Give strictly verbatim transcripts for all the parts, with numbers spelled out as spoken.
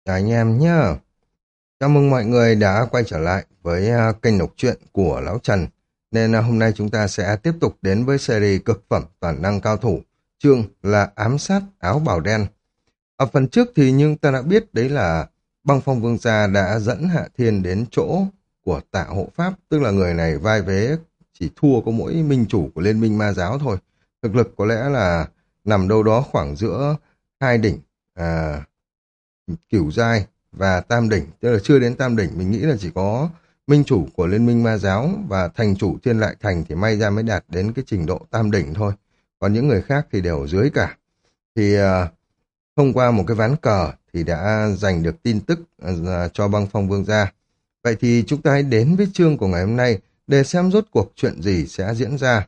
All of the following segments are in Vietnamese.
Anh em nhá. Chào mừng mọi người đã quay trở lại với à, kênh đọc truyện của Lão Trần. Nên à, hôm nay chúng ta sẽ tiếp tục đến với series cực phẩm toàn năng cao thủ. Chương là ám sát áo bào đen. Ở phần trước thì nhưng ta đã biết đấy là Băng Phong Vương Gia đã dẫn Hạ Thiên đến chỗ của Tạ Hộ Pháp. Tức là người này vai vế chỉ thua có mỗi minh chủ của Liên minh Ma Giáo thôi. Thực lực có lẽ là nằm đâu đó khoảng giữa hai đỉnh à, Cửu Giai và Tam Đỉnh, tức là chưa đến Tam Đỉnh, mình nghĩ là chỉ có minh chủ của Liên minh Ma Giáo và thành chủ Thiên Lại Thành thì may ra mới đạt đến cái trình độ Tam Đỉnh thôi. Còn những người khác thì đều ở dưới cả. Thì à, thông qua một cái ván cờ thì đã giành được tin tức à, cho Băng Phong Vương gia. Vậy thì chúng ta hãy đến với chương của ngày hôm nay để xem rốt cuộc chuyện gì sẽ diễn ra.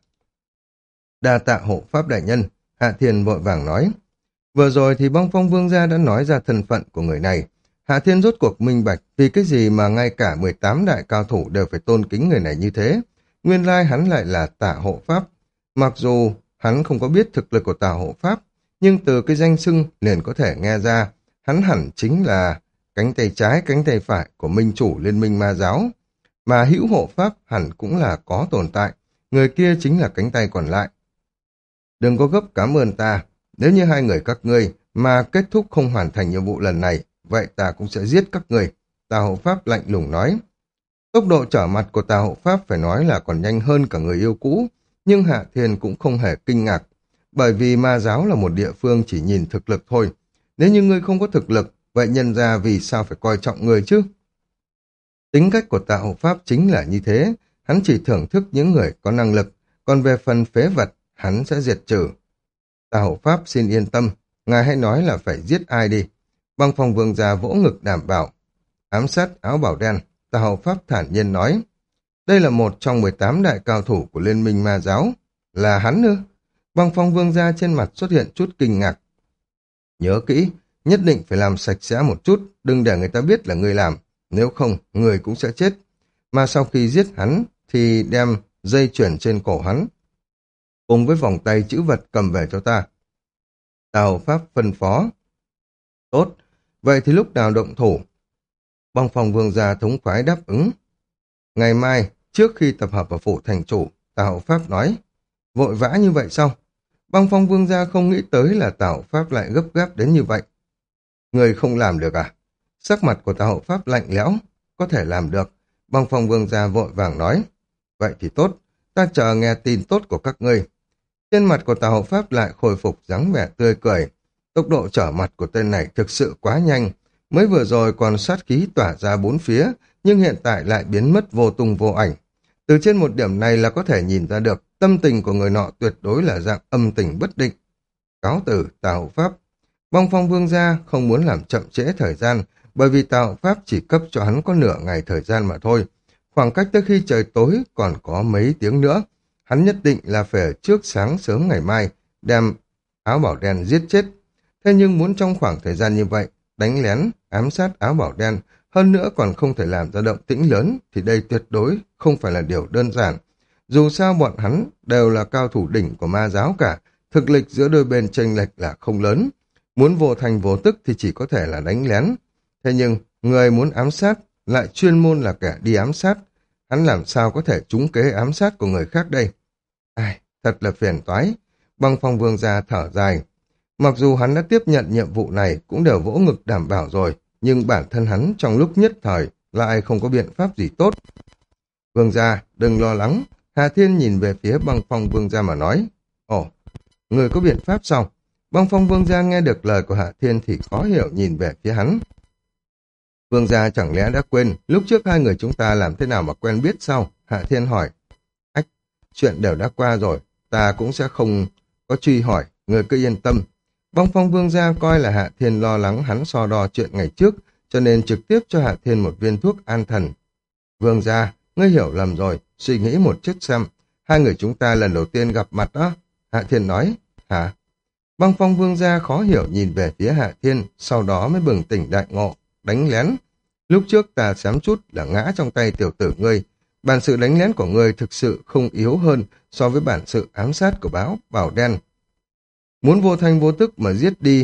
Đa tạ hộ pháp đại nhân, Hạ Thiên vội vàng nói. Vừa rồi thì Băng Phong Vương gia đã nói ra thân phận của người này. Hạ Thiên rốt cuộc minh bạch vì cái gì mà ngay cả mười tám đại cao thủ đều phải tôn kính người này như thế. Nguyên lai hắn lại là Tả Hộ Pháp. Mặc dù hắn không có biết thực lực của Tả Hộ Pháp, nhưng từ cái danh xưng liền có thể nghe ra hắn hẳn chính là cánh tay trái cánh tay phải của minh chủ Liên minh Ma Giáo. Mà hữu hộ pháp hẳn cũng là có tồn tại. Người kia chính là cánh tay còn lại. Đừng có gấp cảm ơn ta. Nếu như hai người các ngươi mà kết thúc không hoàn thành nhiệm vụ lần này, vậy ta cũng sẽ giết các ngươi. Tà hộ pháp lạnh lùng nói. Tốc độ trở mặt của tà hộ pháp phải nói là còn nhanh hơn cả người yêu cũ, nhưng Hạ Thiên cũng không hề kinh ngạc, bởi vì Ma Giáo là một địa phương chỉ nhìn thực lực thôi. Nếu như ngươi không có thực lực, vậy nhân ra vì sao phải coi trọng người chứ? Tính cách của tà hộ pháp chính là như thế, hắn chỉ thưởng thức những người có năng lực, còn về phần phế vật, hắn sẽ diệt trừ. Tà hộ pháp xin yên tâm, ngài hãy nói là phải giết ai đi. Băng Phong Vương gia vỗ ngực đảm bảo. Ám sát áo bảo đen, Tà hộ pháp thản nhiên nói. Đây là một trong mười tám đại cao thủ của Liên minh Ma Giáo. Là hắn ư? Băng Phong Vương gia trên mặt xuất hiện chút kinh ngạc. Nhớ kỹ, nhất định phải làm sạch sẽ một chút, đừng để người ta biết là người làm. Nếu không, người cũng sẽ chết. Mà sau khi giết hắn, thì đem dây chuyền trên cổ hắn cùng với vòng tay chữ vật cầm về cho ta. Tào Pháp phân phó. Tốt, vậy thì lúc nào động thủ? Băng Phong Vương gia thống khoái đáp ứng. Ngày mai, trước khi tập hợp ở phủ thành chủ, Tào Pháp nói. Vội vã như vậy sao? Băng Phong Vương gia không nghĩ tới là Tào Pháp lại gấp gáp đến như vậy. Người không làm được à? Sắc mặt của Tào Pháp lạnh lẽo. Có thể làm được. Băng Phong Vương gia vội vàng nói. Vậy thì tốt, ta chờ nghe tin tốt của các ngươi. Trên mặt của Tào Hộ Pháp lại khôi phục dáng vẻ tươi cười. Tốc độ trở mặt của tên này thực sự quá nhanh. Mới vừa rồi còn sát khí tỏa ra bốn phía, nhưng hiện tại lại biến mất vô tung vô ảnh. Từ trên một điểm này là có thể nhìn ra được tâm tình của người nọ tuyệt đối là dạng âm tình bất định. Cáo tử Tào Hộ Pháp. Băng Phong Vương gia không muốn làm chậm trễ thời gian, bởi vì Tào Hộ Pháp chỉ cấp cho hắn có nửa ngày thời gian mà thôi. Khoảng cách tới khi trời tối còn có mấy tiếng nữa. Hắn nhất định là phải ở trước sáng sớm ngày mai đem áo bảo đen giết chết. Thế nhưng muốn trong khoảng thời gian như vậy, đánh lén, ám sát áo bảo đen, hơn nữa còn không thể làm ra động tĩnh lớn, thì đây tuyệt đối không phải là điều đơn giản. Dù sao bọn hắn đều là cao thủ đỉnh của Ma Giáo cả, thực lực giữa đôi bên chênh lệch là không lớn. Muốn vô thành vô tức thì chỉ có thể là đánh lén. Thế nhưng, người muốn ám sát lại chuyên môn là kẻ đi ám sát. Hắn làm sao có thể trúng kế ám sát của người khác đây? Ai, thật là phiền toái. Băng Phong Vương gia thở dài. Mặc dù hắn đã tiếp nhận nhiệm vụ này cũng đều vỗ ngực đảm bảo rồi, nhưng bản thân hắn trong lúc nhất thời lại không có biện pháp gì tốt. Vương gia, đừng lo lắng. Hà Thiên nhìn về phía Băng Phong Vương gia mà nói. Ồ, người có biện pháp sao? Băng Phong Vương gia nghe được lời của Hạ Thiên thì khó hiểu nhìn về phía hắn. Vương gia chẳng lẽ đã quên lúc trước hai người chúng ta làm thế nào mà quen biết sao? Hạ Thiên hỏi. Ách, chuyện đều đã qua rồi, ta cũng sẽ không có truy hỏi, người cứ yên tâm. Băng Phong Vương gia coi là Hạ Thiên lo lắng hắn so đo chuyện ngày trước, cho nên trực tiếp cho Hạ Thiên một viên thuốc an thần. Vương gia, ngươi hiểu lầm rồi, suy nghĩ một chút xem, hai người chúng ta lần đầu tiên gặp mặt đó. Hạ Thiên nói. Hả? Băng Phong Vương gia khó hiểu nhìn về phía Hạ Thiên, sau đó mới bừng tỉnh đại ngộ. Đánh lén. Lúc trước ta xém chút là ngã trong tay tiểu tử ngươi. Bản sự đánh lén của ngươi thực sự không yếu hơn so với bản sự ám sát của báo bảo đen. Muốn vô thanh vô tức mà giết đi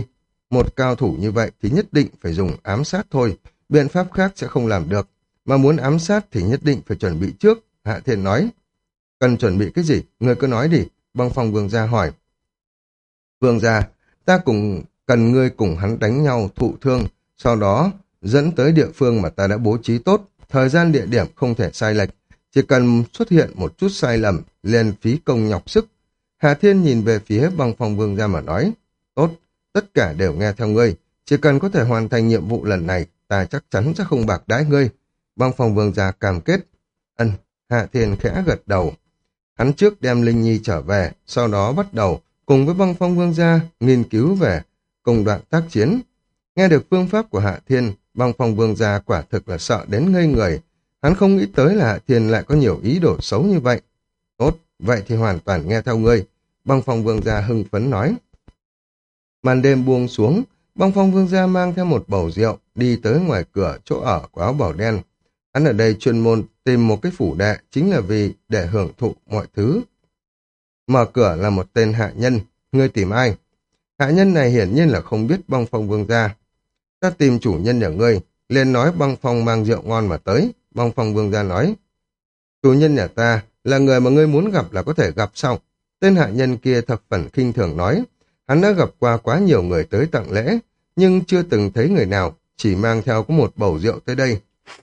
Một cao thủ như vậy thì nhất định phải dùng ám sát thôi, biện pháp khác sẽ không làm được. Mà muốn ám sát thì nhất định phải chuẩn bị trước, Hạ Thiên nói. Cần chuẩn bị cái gì? Người cứ nói đi, Băng Phong Vương gia hỏi. Vương gia, ta cùng cần ngươi cùng hắn đánh nhau thụ thương, sau đó dẫn tới địa phương mà ta đã bố trí tốt, thời gian địa điểm không thể sai lệch, chỉ cần xuất hiện một chút sai lầm, liền phí công nhọc sức. Hà Thiên nhìn về phía Băng Phong Vương gia mà nói, tốt, tất cả đều nghe theo ngươi, chỉ cần có thể hoàn thành nhiệm vụ lần này, ta chắc chắn sẽ không bạc đãi ngươi. Băng Phong Vương gia cam kết. Ân, Hạ Thiên khẽ gật đầu. Hắn trước đem Linh Nhi trở về, sau đó bắt đầu cùng với Băng Phong Vương gia nghiên cứu về công đoạn tác chiến. Nghe được phương pháp của Hạ Thiên, Băng Phong Vương gia quả thực là sợ đến ngây người. Hắn không nghĩ tới là Hạ Thiên lại có nhiều ý đồ xấu như vậy. Tốt, vậy thì hoàn toàn nghe theo ngươi. Băng Phong Vương gia hưng phấn nói. Màn đêm buông xuống, Băng Phong Vương gia mang theo một bầu rượu đi tới ngoài cửa chỗ ở của áo bảo đen. Hắn ở đây chuyên môn tìm một cái phủ đệ chính là vì để hưởng thụ mọi thứ. Mở cửa là một tên hạ nhân. Ngươi tìm ai? Hạ nhân này hiển nhiên là không biết Băng Phong Vương gia. Ta tìm chủ nhân nhà ngươi, liền nói Băng Phong mang rượu ngon mà tới. Băng Phong Vương gia nói. Chủ nhân nhà ta là người mà ngươi muốn gặp là có thể gặp sau. Tên hạ nhân kia thập phần khinh thường nói. Hắn đã gặp qua quá nhiều người tới tặng lễ, nhưng chưa từng thấy người nào chỉ mang theo có một bầu rượu tới đây.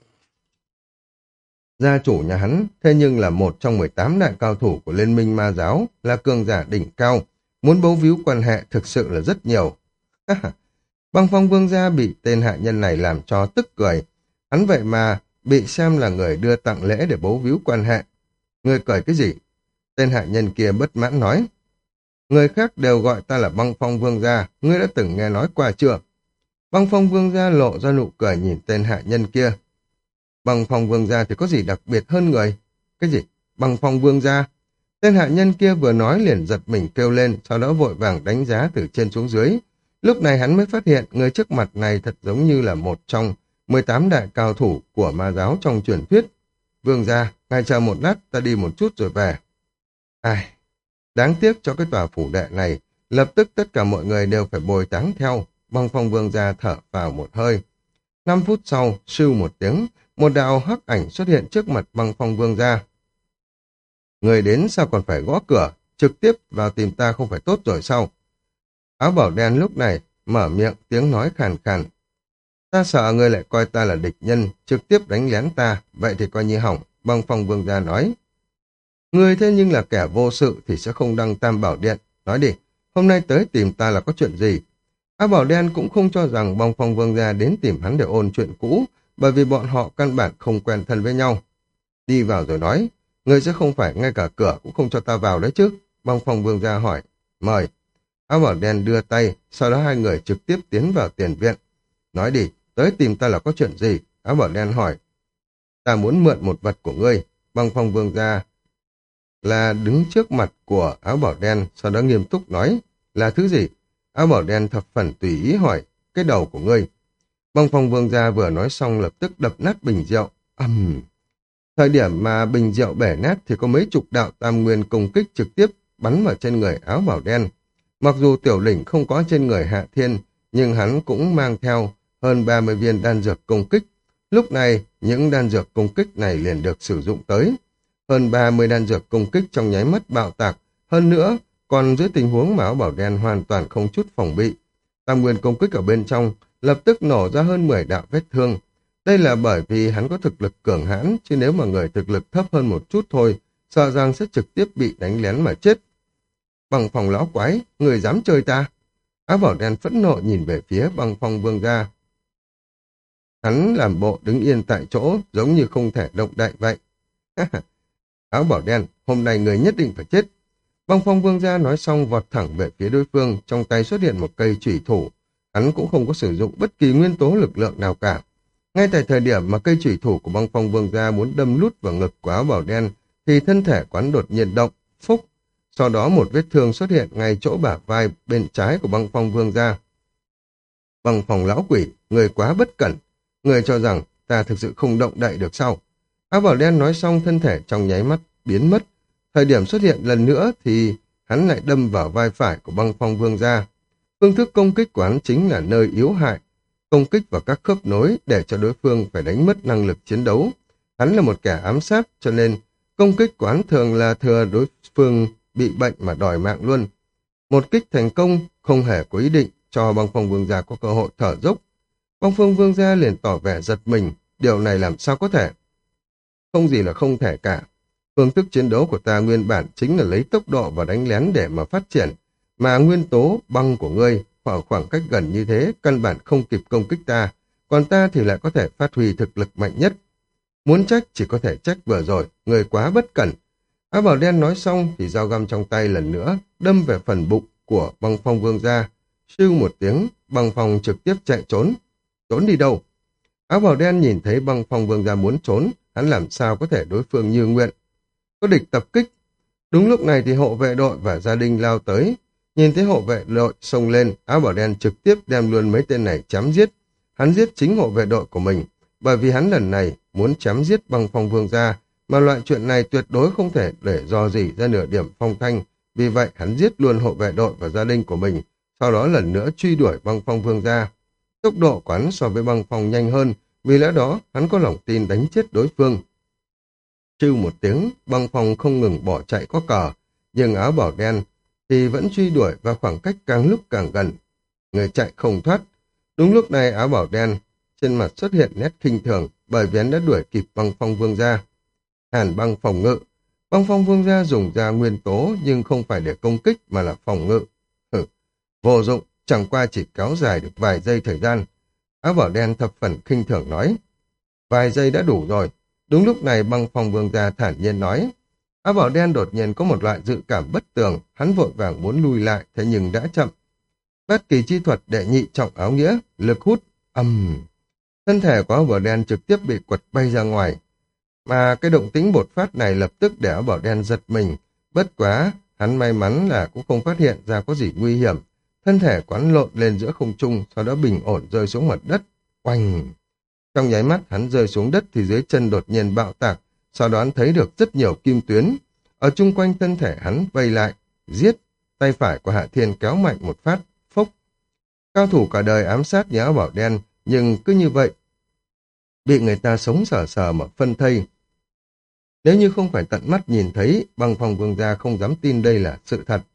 Gia chủ nhà hắn, thế nhưng là một trong mười tám đại cao thủ của Liên minh Ma giáo, là cường giả đỉnh cao, muốn bấu víu quan hệ thực sự là rất nhiều. Băng Phong Vương gia bị tên hạ nhân này làm cho tức cười. Hắn vậy mà bị xem là người đưa tặng lễ để bấu víu quan hệ. Ngươi cười cái gì? Tên hạ nhân kia bất mãn nói. Người khác đều gọi ta là Băng Phong Vương gia, ngươi đã từng nghe nói qua chưa? Băng Phong Vương gia lộ ra nụ cười nhìn tên hạ nhân kia. Băng Phong Vương gia thì có gì đặc biệt hơn người? Cái gì? Băng Phong Vương gia? Tên hạ nhân kia vừa nói liền giật mình kêu lên, sau đó vội vàng đánh giá từ trên xuống dưới. Lúc này hắn mới phát hiện người trước mặt này thật giống như là một trong mười tám đại cao thủ của ma giáo trong truyền thuyết. Vương gia, ngài chờ một lát, ta đi một chút rồi về. Ai? Đáng tiếc cho cái tòa phủ đệ này, lập tức tất cả mọi người đều phải bồi táng theo. Băng Phong Vương gia thở vào một hơi. Năm phút sau, sưu một tiếng, một đạo hắc ảnh xuất hiện trước mặt Băng Phong Vương gia. Người đến sao còn phải gõ cửa, trực tiếp vào tìm ta không phải tốt rồi sao? Áo bảo đen lúc này mở miệng tiếng nói khàn khàn. Ta sợ người lại coi ta là địch nhân, trực tiếp đánh lén ta, vậy thì coi như hỏng. Băng Phong Vương gia nói. Người thế nhưng là kẻ vô sự thì sẽ không đăng tam bảo điện. Nói đi, hôm nay tới tìm ta là có chuyện gì? Áo bảo đen cũng không cho rằng Băng Phong Vương gia đến tìm hắn để ôn chuyện cũ, bởi vì bọn họ căn bản không quen thân với nhau. Đi vào rồi nói, người sẽ không phải ngay cả cửa cũng không cho ta vào đấy chứ? Băng Phong Vương gia hỏi, mời. Áo bảo đen đưa tay, sau đó hai người trực tiếp tiến vào tiền viện. Nói đi, tới tìm ta là có chuyện gì? Áo bảo đen hỏi. Ta muốn mượn một vật của ngươi. Băng Phong Vương gia là đứng trước mặt của áo bảo đen, sau đó nghiêm túc nói, là thứ gì? Áo bảo đen thập phần tùy ý hỏi, cái đầu của ngươi. Băng Phong Vương gia vừa nói xong lập tức đập nát bình rượu. Ầm. Uhm. Thời điểm mà bình rượu bể nát thì có mấy chục đạo tam nguyên công kích trực tiếp bắn vào trên người áo bảo đen. Mặc dù tiểu đỉnh không có trên người Hạ Thiên, nhưng hắn cũng mang theo hơn ba mươi viên đan dược công kích. Lúc này, những đan dược công kích này liền được sử dụng tới. Hơn ba mươi đan dược công kích trong nháy mắt bạo tạc. Hơn nữa, còn dưới tình huống mà áo bảo đen hoàn toàn không chút phòng bị. Tam nguyên công kích ở bên trong lập tức nổ ra hơn mười đạo vết thương. Đây là bởi vì hắn có thực lực cường hãn, chứ nếu mà người thực lực thấp hơn một chút thôi, sợ rằng sẽ trực tiếp bị đánh lén mà chết. Băng Phong lão quái, người dám chơi ta? Áo bảo đen phẫn nộ nhìn về phía Băng Phong Vương gia. Hắn làm bộ đứng yên tại chỗ, giống như không thể động đậy vậy. Áo bảo đen, hôm nay người nhất định phải chết. Băng Phong Vương gia nói xong vọt thẳng về phía đối phương, trong tay xuất hiện một cây chủy thủ. Hắn cũng không có sử dụng bất kỳ nguyên tố lực lượng nào cả. Ngay tại thời điểm mà cây chủy thủ của Băng Phong Vương gia muốn đâm lút vào ngực của áo bảo đen, thì thân thể quán đột nhiên động, phúc. Sau đó một vết thương xuất hiện ngay chỗ bả vai bên trái của Băng Phong Vương gia. Băng Phong lão quỷ, người quá bất cẩn. Người cho rằng ta thực sự không động đậy được sao? Áo bảo đen nói xong thân thể trong nháy mắt biến mất. Thời điểm xuất hiện lần nữa thì hắn lại đâm vào vai phải của Băng Phong Vương gia. Phương thức công kích của hắn chính là nơi yếu hại, công kích vào các khớp nối để cho đối phương phải đánh mất năng lực chiến đấu. Hắn là một kẻ ám sát, cho nên công kích của hắn thường là thừa đối phương bị bệnh mà đòi mạng luôn. Một kích thành công, không hề có ý định cho băng phong vương gia có cơ hội thở dốc. Băng phong vương gia liền tỏ vẻ giật mình, điều này làm sao có thể? Không gì là không thể cả. Phương thức chiến đấu của ta nguyên bản chính là lấy tốc độ và đánh lén để mà phát triển, mà nguyên tố băng của ngươi ở khoảng cách gần như thế căn bản không kịp công kích ta, còn ta thì lại có thể phát huy thực lực mạnh nhất. Muốn trách chỉ có thể trách vừa rồi, người quá bất cẩn. Áo bào đen nói xong thì dao găm trong tay lần nữa đâm về phần bụng của băng phong vương gia. Sưu một tiếng, băng phong trực tiếp chạy trốn. Trốn đi đâu? Áo bào đen nhìn thấy băng phong vương gia muốn trốn, hắn làm sao có thể đối phương như nguyện. Có địch tập kích. Đúng lúc này thì hộ vệ đội và gia đình lao tới. Nhìn thấy hộ vệ đội xông lên, áo bào đen trực tiếp đem luôn mấy tên này chém giết. Hắn giết chính hộ vệ đội của mình, bởi vì hắn lần này muốn chém giết băng phong vương gia, mà loại chuyện này tuyệt đối không thể để dò dỉ ra nửa điểm phong thanh. Vì vậy hắn giết luôn hộ vệ đội và gia đình của mình, sau đó lần nữa truy đuổi băng phong vương gia. Tốc độ của hắn so với băng phong nhanh hơn, vì lẽ đó hắn có lòng tin đánh chết đối phương. Trừ một tiếng, băng phong không ngừng bỏ chạy có cờ, nhưng áo bảo đen thì vẫn truy đuổi và khoảng cách càng lúc càng gần. Người chạy không thoát. Đúng lúc này áo bảo đen trên mặt xuất hiện nét khinh thường, bởi vì hắn đã đuổi kịp băng phong vương gia. Hàn băng phòng ngự. Băng phong vương gia dùng ra nguyên tố nhưng không phải để công kích mà là phòng ngự. Hừ, vô dụng, chẳng qua chỉ kéo dài được vài giây thời gian. Áo bảo đen thập phần khinh thường nói. Vài giây đã đủ rồi. Đúng lúc này băng phong vương gia thản nhiên nói. Áo bảo đen đột nhiên có một loại dự cảm bất tường, hắn vội vàng muốn lui lại, thế nhưng đã chậm. Bát kỳ chi thuật đệ nhị trọng áo nghĩa, lực hút, ầm. Thân thể của áo bảo đen trực tiếp bị quật bay ra ngoài. Mà cái động tĩnh bột phát này lập tức để áo bảo đen giật mình. Bất quá, hắn may mắn là cũng không phát hiện ra có gì nguy hiểm. Thân thể quán lộn lên giữa không trung, sau đó bình ổn rơi xuống mặt đất. Oanh! Trong nháy mắt hắn rơi xuống đất thì dưới chân đột nhiên bạo tạc, sau đó hắn thấy được rất nhiều kim tuyến. Ở chung quanh thân thể hắn vây lại, giết, tay phải của Hạ Thiên kéo mạnh một phát, phốc. Cao thủ cả đời ám sát như áo bảo đen, nhưng cứ như vậy, bị người ta sống sờ sờ mà phân thây. Nếu như không phải tận mắt nhìn thấy, băng phong vương gia không dám tin đây là sự thật.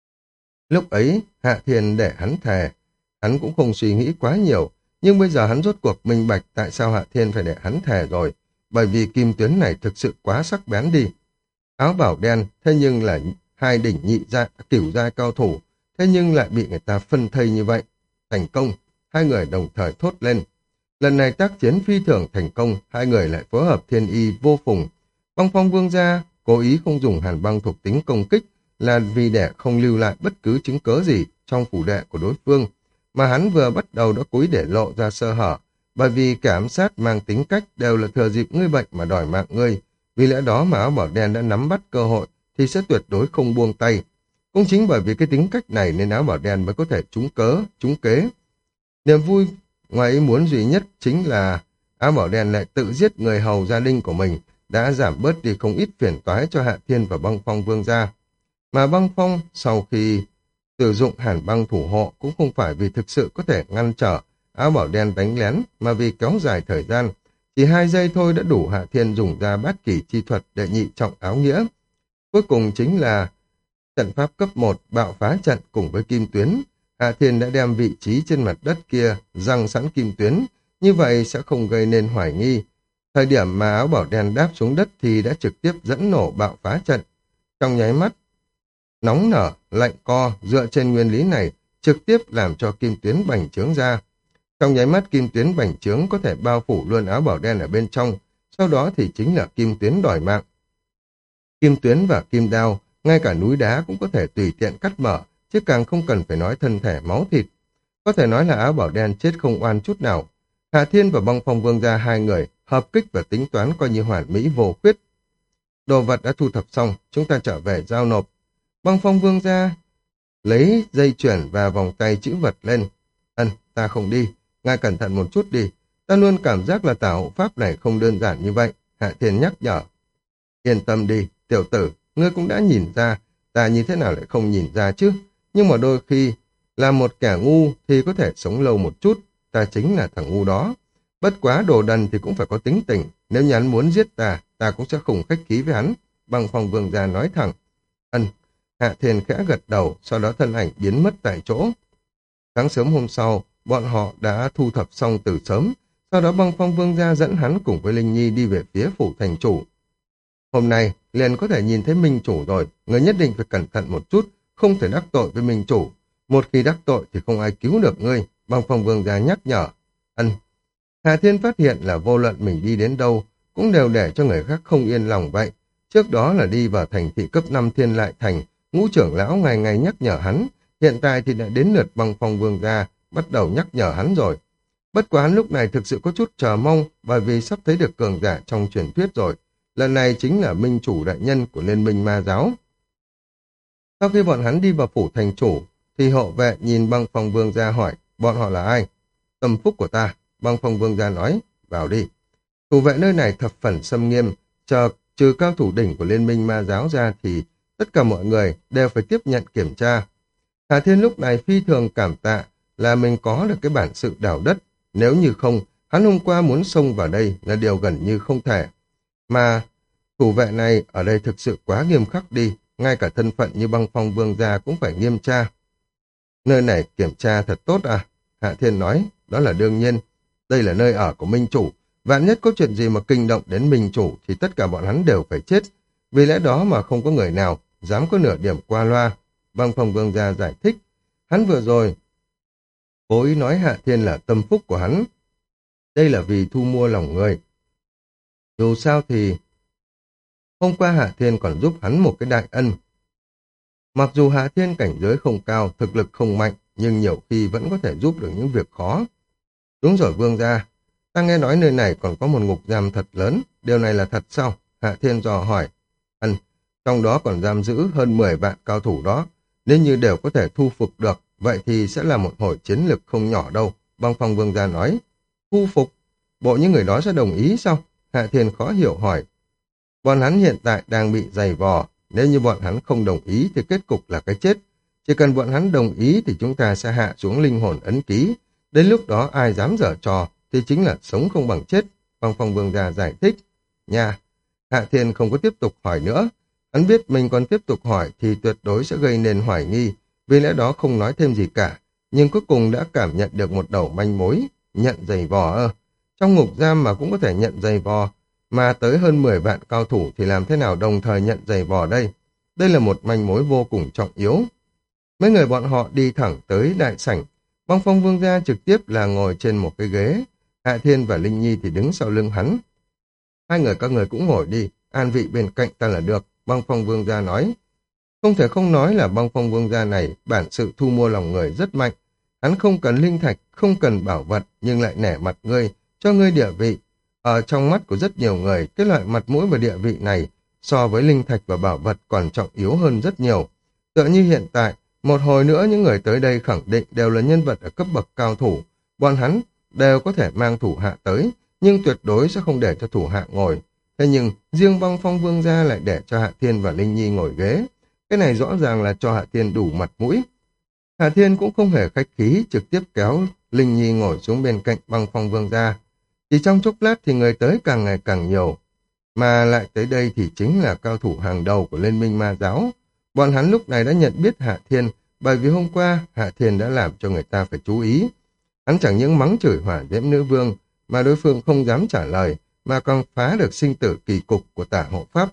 Lúc ấy, Hạ Thiên để hắn thề, hắn cũng không suy nghĩ quá nhiều, nhưng bây giờ hắn rốt cuộc minh bạch tại sao Hạ Thiên phải để hắn thề rồi, bởi vì kim tuyến này thực sự quá sắc bén đi. Áo bảo đen, thế nhưng là hai đỉnh nhị gia, cửu gia cao thủ, thế nhưng lại bị người ta phân thây như vậy. Thành công, hai người đồng thời thốt lên. Lần này tác chiến phi thường thành công, hai người lại phối hợp thiên y vô phùng. Băng phong vương gia cố ý không dùng hàn băng thuộc tính công kích là vì để không lưu lại bất cứ chứng cớ gì trong phủ đệ của đối phương, mà hắn vừa bắt đầu đã cố ý để lộ ra sơ hở, bởi vì cả ám sát mang tính cách đều là thừa dịp ngươi bệnh mà đòi mạng ngươi. Vì lẽ đó mà áo bảo đen đã nắm bắt cơ hội thì sẽ tuyệt đối không buông tay. Cũng chính bởi vì cái tính cách này nên áo bảo đen mới có thể trúng cớ, trúng kế. Niềm vui ngoài ý muốn duy nhất chính là áo bảo đen lại tự giết người hầu gia đình của mình, đã giảm bớt đi không ít phiền toái cho Hạ Thiên và băng phong vương gia. Mà băng phong sau khi sử dụng hàn băng thủ hộ cũng không phải vì thực sự có thể ngăn trở áo bảo đen đánh lén, mà vì kéo dài thời gian. Chỉ hai giây thôi đã đủ Hạ Thiên dùng ra bát kỷ chi thuật đệ nhị trọng áo nghĩa. Cuối cùng chính là trận pháp cấp một bạo phá trận cùng với kim tuyến. Hạ Thiên đã đem vị trí trên mặt đất kia răng sẵn kim tuyến, như vậy sẽ không gây nên hoài nghi. Thời điểm mà áo bảo đen đáp xuống đất thì đã trực tiếp dẫn nổ bạo phá trận. Trong nháy mắt, nóng nở, lạnh co dựa trên nguyên lý này trực tiếp làm cho kim tuyến bành trướng ra. Trong nháy mắt kim tuyến bành trướng có thể bao phủ luôn áo bảo đen ở bên trong, sau đó thì chính là kim tuyến đòi mạng. Kim tuyến và kim đao, ngay cả núi đá cũng có thể tùy tiện cắt mở, chứ càng không cần phải nói thân thể máu thịt. Có thể nói là áo bảo đen chết không oan chút nào. Hạ Thiên và băng phong vương gia hai người hợp kích và tính toán coi như hoàn mỹ vô khuyết. Đồ vật đã thu thập xong, chúng ta trở về giao nộp. Băng phong vương gia lấy dây chuyền và vòng tay chữ vật lên. Ân, ta không đi, ngài cẩn thận một chút đi. Ta luôn cảm giác là tà hộ pháp này không đơn giản như vậy. Hạ Thiên nhắc nhở. Yên tâm đi, tiểu tử, ngươi cũng đã nhìn ra, ta như thế nào lại không nhìn ra chứ. Nhưng mà đôi khi, Là một kẻ ngu thì có thể sống lâu một chút, ta chính là thằng ngu đó. Bất quá đồ đần thì cũng phải có tính tình, nếu như hắn muốn giết ta, ta cũng sẽ không khách khí với hắn. Băng Phong Vương gia nói thẳng. Ân. Hạ Thiên khẽ gật đầu, sau đó thân ảnh biến mất tại chỗ. Sáng sớm hôm sau, bọn họ đã thu thập xong từ sớm, sau đó Băng Phong Vương gia dẫn hắn cùng với Linh Nhi đi về phía phủ thành chủ. Hôm nay, liền có thể nhìn thấy Minh Chủ rồi, người nhất định phải cẩn thận một chút, không thể đắc tội với Minh Chủ. Một khi đắc tội thì không ai cứu được ngươi, Băng Phong Vương gia nhắc nhở. Ân. Hà Thiên phát hiện là vô luận mình đi đến đâu, cũng đều để cho người khác không yên lòng vậy. Trước đó là đi vào thành thị cấp năm Thiên Lại Thành, ngũ trưởng lão ngày ngày nhắc nhở hắn, hiện tại thì đã đến lượt Băng Phong Vương gia, bắt đầu nhắc nhở hắn rồi. Bất quá hắn lúc này thực sự có chút chờ mong, bởi vì sắp thấy được cường giả trong truyền thuyết rồi. Lần này chính là Minh Chủ đại nhân của Liên minh Ma giáo. Sau khi bọn hắn đi vào phủ thành chủ, thì hộ vệ nhìn Băng Phong Vương gia hỏi, bọn họ là ai? Tâm phúc của ta, Băng Phong Vương gia nói, vào đi. Thủ vệ nơi này thập phần xâm nghiêm, chờ trừ cao thủ đỉnh của Liên minh Ma giáo ra thì tất cả mọi người đều phải tiếp nhận kiểm tra. Hà Thiên lúc này phi thường cảm tạ là mình có được cái bản sự đào đất, nếu như không, hắn hôm qua muốn xông vào đây là điều gần như không thể. Mà thủ vệ này ở đây thực sự quá nghiêm khắc đi, ngay cả thân phận như Băng Phong Vương gia cũng phải nghiêm tra. Nơi này kiểm tra thật tốt à? Hạ Thiên nói, đó là đương nhiên. Đây là nơi ở của Minh Chủ. Vạn nhất có chuyện gì mà kinh động đến Minh Chủ thì tất cả bọn hắn đều phải chết. Vì lẽ đó mà không có người nào dám có nửa điểm qua loa. Băng Phong Vương gia giải thích. Hắn vừa rồi cố ý nói Hạ Thiên là tâm phúc của hắn. Đây là vì thu mua lòng người. Dù sao thì hôm qua Hạ Thiên còn giúp hắn một cái đại ân. Mặc dù Hạ Thiên cảnh giới không cao, thực lực không mạnh, nhưng nhiều khi vẫn có thể giúp được những việc khó. Đúng rồi Vương gia, ta nghe nói nơi này còn có một ngục giam thật lớn, điều này là thật sao? Hạ Thiên dò hỏi. Ân, trong đó còn giam giữ hơn mười vạn cao thủ đó, nếu như đều có thể thu phục được, vậy thì sẽ là một hồi chiến lực không nhỏ đâu, Băng Phong Vương gia nói. Thu phục? Bộ những người đó sẽ đồng ý sao? Hạ Thiên khó hiểu hỏi. Bọn hắn hiện tại đang bị giày vò, nếu như bọn hắn không đồng ý thì kết cục là cái chết. Chỉ cần bọn hắn đồng ý thì chúng ta sẽ hạ xuống linh hồn ấn ký. Đến lúc đó ai dám dở trò thì chính là sống không bằng chết. Băng Phong Vương gia giải thích. Nha, Hạ Thiên không có tiếp tục hỏi nữa. Hắn biết mình còn tiếp tục hỏi thì tuyệt đối sẽ gây nên hoài nghi, vì lẽ đó không nói thêm gì cả. Nhưng cuối cùng đã cảm nhận được một đầu manh mối, nhận giày vò ơ. Trong ngục giam mà cũng có thể nhận giày vò, mà tới hơn mười vạn cao thủ thì làm thế nào đồng thời nhận giày vò đây? Đây là một manh mối vô cùng trọng yếu. Mấy người bọn họ đi thẳng tới đại sảnh. Băng Phong Vương gia trực tiếp là ngồi trên một cái ghế. Hạ Thiên và Linh Nhi thì đứng sau lưng hắn. Hai người các người cũng ngồi đi, an vị bên cạnh ta là được, Băng Phong Vương gia nói. Không thể không nói là Băng Phong Vương gia này bản sự thu mua lòng người rất mạnh. Hắn không cần linh thạch, không cần bảo vật, nhưng lại nể mặt ngươi, cho ngươi địa vị. Ở trong mắt của rất nhiều người, cái loại mặt mũi và địa vị này so với linh thạch và bảo vật còn trọng yếu hơn rất nhiều. Tựa như hiện tại, một hồi nữa những người tới đây khẳng định đều là nhân vật ở cấp bậc cao thủ. Bọn hắn đều có thể mang thủ hạ tới, nhưng tuyệt đối sẽ không để cho thủ hạ ngồi. Thế nhưng, riêng Băng Phong Vương gia lại để cho Hạ Thiên và Linh Nhi ngồi ghế. Cái này rõ ràng là cho Hạ Thiên đủ mặt mũi. Hạ Thiên cũng không hề khách khí, trực tiếp kéo Linh Nhi ngồi xuống bên cạnh Băng Phong Vương gia. Chỉ trong chốc lát thì người tới càng ngày càng nhiều. Mà lại tới đây thì chính là cao thủ hàng đầu của Liên minh Ma giáo. Bọn hắn lúc này đã nhận biết Hạ Thiên, bởi vì hôm qua Hạ Thiên đã làm cho người ta phải chú ý. Hắn chẳng những mắng chửi Hỏa Diễm Nữ Vương, mà đối phương không dám trả lời, mà còn phá được sinh tử kỳ cục của Tả Hộ Pháp.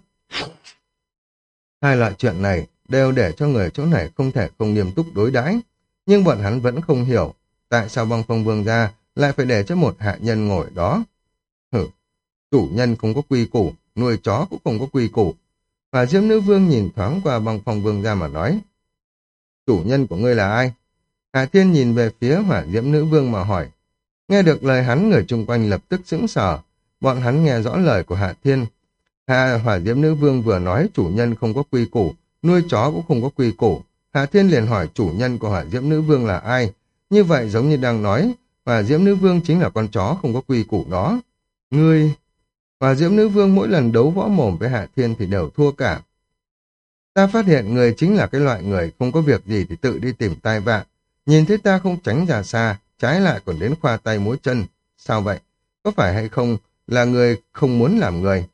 Hai loại chuyện này đều để cho người chỗ này không thể không nghiêm túc đối đãi, nhưng bọn hắn vẫn không hiểu tại sao Băng Phong Vương gia lại phải để cho một hạ nhân ngồi đó. Hử, chủ nhân không có quy củ, nuôi chó cũng không có quy củ. Hỏa Diễm Nữ Vương nhìn thoáng qua Băng Phong Vương gia mà nói. Chủ nhân của ngươi là ai? Hạ Thiên nhìn về phía Hỏa Diễm Nữ Vương mà hỏi. Nghe được lời hắn, người chung quanh lập tức sững sờ. Bọn hắn nghe rõ lời của Hạ Thiên. Hạ Hỏa Diễm Nữ Vương vừa nói chủ nhân không có quy củ, nuôi chó cũng không có quy củ. Hạ Thiên liền hỏi chủ nhân của Hỏa Diễm Nữ Vương là ai? Như vậy giống như đang nói, Hỏa Diễm Nữ Vương chính là con chó không có quy củ đó. Ngươi... Hỏa Diễm Nữ Vương mỗi lần đấu võ mồm với Hạ Thiên thì đều thua cả. Ta phát hiện người chính là cái loại người không có việc gì thì tự đi tìm tai vạ. Nhìn thấy ta không tránh ra xa, trái lại còn đến khoa tay múa chân. Sao vậy? Có phải hay không là người không muốn làm người?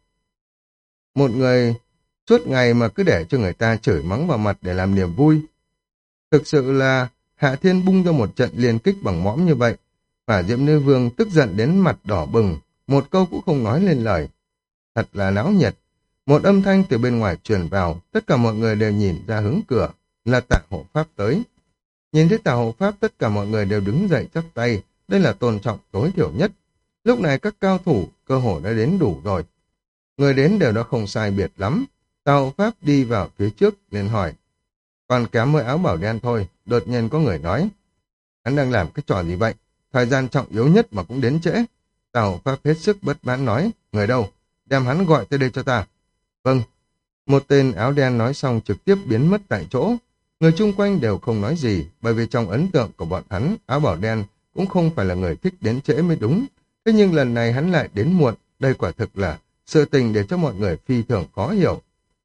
Một người suốt ngày mà cứ để cho người ta chửi mắng vào mặt để làm niềm vui. Thực sự là Hạ Thiên bung ra một trận liền kích bằng mõm như vậy. Hỏa Diệm Nữ Vương tức giận đến mặt đỏ bừng, một câu cũng không nói lên lời. Thật là náo nhiệt. Một âm thanh từ bên ngoài truyền vào, tất cả mọi người đều nhìn ra hướng cửa, là Tạ Hộ Pháp tới. Nhìn thấy Tạ Hộ Pháp, tất cả mọi người đều đứng dậy chắp tay, đây là tôn trọng tối thiểu nhất. Lúc này các cao thủ cơ hội đã đến đủ rồi. Người đến đều đã không sai biệt lắm. Tạ Hộ Pháp đi vào phía trước, liền hỏi. Còn kém mỗi áo bảo đen thôi, đột nhiên có người nói. Hắn đang làm cái trò gì vậy? Thời gian trọng yếu nhất mà cũng đến trễ. Tạ Hộ Pháp hết sức bất mãn nói. Người đâu? Đem hắn gọi tới đây cho ta. Vâng. Một tên áo đen nói xong trực tiếp biến mất tại chỗ. Người chung quanh đều không nói gì, bởi vì trong ấn tượng của bọn hắn, áo bảo đen cũng không phải là người thích đến trễ mới đúng. Thế nhưng lần này hắn lại đến muộn, đây quả thực là sự tình để cho mọi người phi thường khó hiểu.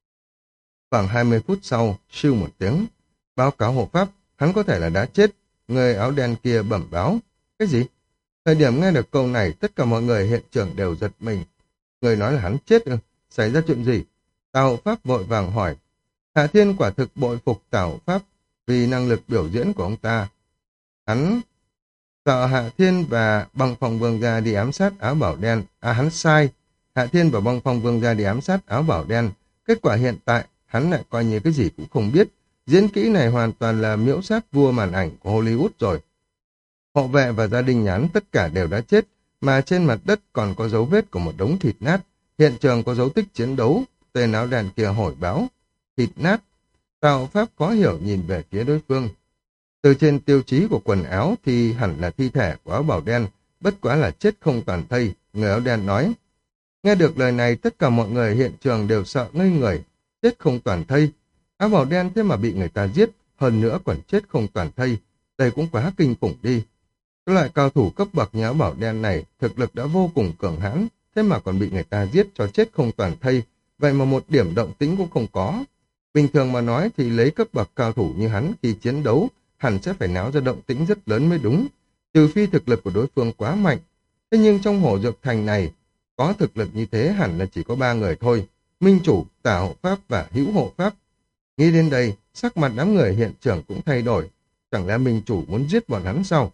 Khoảng hai mươi phút sau, siêu một tiếng, báo cáo hộ pháp, hắn có thể là đã chết. Người áo đen kia bẩm báo. Cái gì? Thời điểm nghe được câu này, tất cả mọi người hiện trường đều giật mình. Người nói là hắn chết ư? Xảy ra chuyện gì? Tào Hộ Pháp vội vàng hỏi. Hạ Thiên quả thực bội phục Tào Hộ Pháp vì năng lực biểu diễn của ông ta. Hắn sợ Hạ Thiên và Băng Phong Vương gia đi ám sát áo bảo đen. À hắn sai. Hạ Thiên và Băng Phong Vương gia đi ám sát áo bảo đen. Kết quả hiện tại, hắn lại coi như cái gì cũng không biết. Diễn kỹ này hoàn toàn là miễu sát vua màn ảnh của Hollywood rồi. Hộ vệ và gia đình nhán tất cả đều đã chết, mà trên mặt đất còn có dấu vết của một đống thịt nát. Hiện trường có dấu tích chiến đấu. Tên áo đen kia hỏi báo. Thịt nát. Tào Pháp khó hiểu nhìn về phía đối phương. Từ trên tiêu chí của quần áo thì hẳn là thi thể của áo bảo đen, bất quá là chết không toàn thây, người áo đen nói. Nghe được lời này, tất cả mọi người hiện trường đều sợ ngây người, chết không toàn thây. Áo bảo đen thế mà bị người ta giết, hơn nữa còn chết không toàn thây. Đây cũng quá kinh khủng đi. Cái loại cao thủ cấp bậc như áo bảo đen này, thực lực đã vô cùng cường hãn, thế mà còn bị người ta giết cho chết không toàn thây, vậy mà một điểm động tĩnh cũng không có. Bình thường mà nói thì lấy cấp bậc cao thủ như hắn khi chiến đấu, hẳn sẽ phải náo ra động tĩnh rất lớn mới đúng, trừ phi thực lực của đối phương quá mạnh. Thế nhưng trong hổ dược thành này, có thực lực như thế hẳn là chỉ có ba người thôi, Minh Chủ, Tả Hộ Pháp và Hữu Hộ Pháp. Nghĩ đến đây, sắc mặt đám người hiện trường cũng thay đổi, chẳng lẽ Minh Chủ muốn giết bọn hắn sao?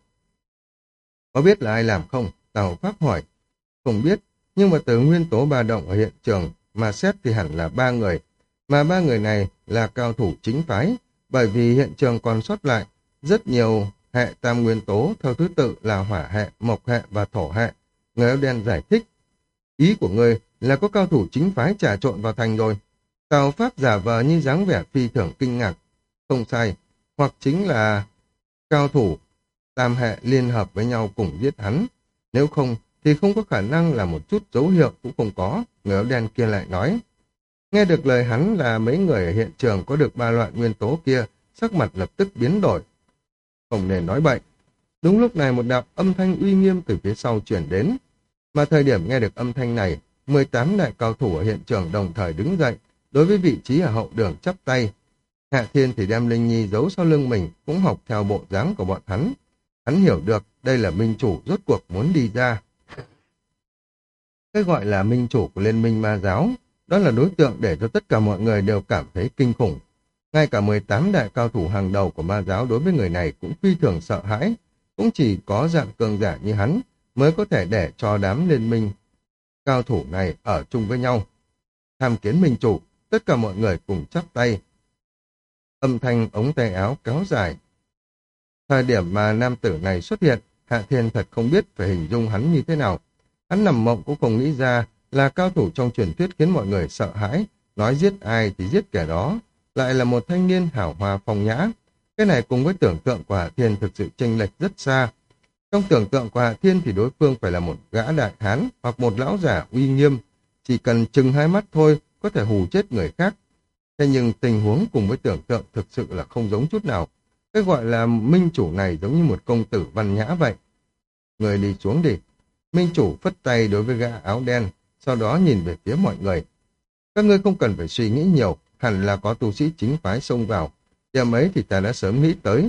Có biết là ai làm không? Tả Hộ Pháp hỏi. Không biết, nhưng mà từ nguyên tố ba động ở hiện trường mà xét thì hẳn là ba người, mà ba người này là cao thủ chính phái, bởi vì hiện trường còn sót lại rất nhiều hệ tam nguyên tố theo thứ tự là hỏa hệ, mộc hệ và thổ hệ. Người áo đen giải thích. Ý của ngươi là có cao thủ chính phái trà trộn vào thành rồi. Tào Pháp giả vờ như dáng vẻ phi thường kinh ngạc. Không sai, hoặc chính là cao thủ tam hệ liên hợp với nhau cùng giết hắn. Nếu không thì không có khả năng là một chút dấu hiệu cũng không có, người áo đen kia lại nói. Nghe được lời hắn là mấy người ở hiện trường có được ba loại nguyên tố kia, sắc mặt lập tức biến đổi. Không nên nói bậy. Đúng lúc này một đạo âm thanh uy nghiêm từ phía sau chuyển đến. Mà thời điểm nghe được âm thanh này, mười tám đại cao thủ ở hiện trường đồng thời đứng dậy, đối với vị trí ở hậu đường chắp tay. Hạ Thiên thì đem Linh Nhi giấu sau lưng mình, cũng học theo bộ dáng của bọn hắn. Hắn hiểu được đây là Minh Chủ rốt cuộc muốn đi ra. Cái gọi là Minh Chủ của Liên minh Ma giáo, đó là đối tượng để cho tất cả mọi người đều cảm thấy kinh khủng. Ngay cả mười tám đại cao thủ hàng đầu của Ma giáo đối với người này cũng phi thường sợ hãi, cũng chỉ có dạng cường giả như hắn mới có thể để cho đám liên minh cao thủ này ở chung với nhau. Tham kiến Minh Chủ, tất cả mọi người cùng chắp tay. Âm thanh ống tay áo kéo dài. Thời điểm mà nam tử này xuất hiện, Hạ Thiên thật không biết phải hình dung hắn như thế nào. Hắn nằm mộng cũng không nghĩ ra là cao thủ trong truyền thuyết khiến mọi người sợ hãi, nói giết ai thì giết kẻ đó, lại là một thanh niên hảo hoa phong nhã. Cái này cùng với tưởng tượng của Hạ Thiên thực sự chênh lệch rất xa. Trong tưởng tượng của Hạ Thiên thì đối phương phải là một gã đại hán hoặc một lão giả uy nghiêm, chỉ cần chừng hai mắt thôi có thể hù chết người khác. Thế nhưng tình huống cùng với tưởng tượng thực sự là không giống chút nào. Cái gọi là Minh Chủ này giống như một công tử văn nhã vậy. Người đi xuống đi. Minh Chủ phất tay đối với gã áo đen, sau đó nhìn về phía mọi người. Các ngươi không cần phải suy nghĩ nhiều, hẳn là có tu sĩ chính phái xông vào. Điểm ấy thì ta đã sớm nghĩ tới.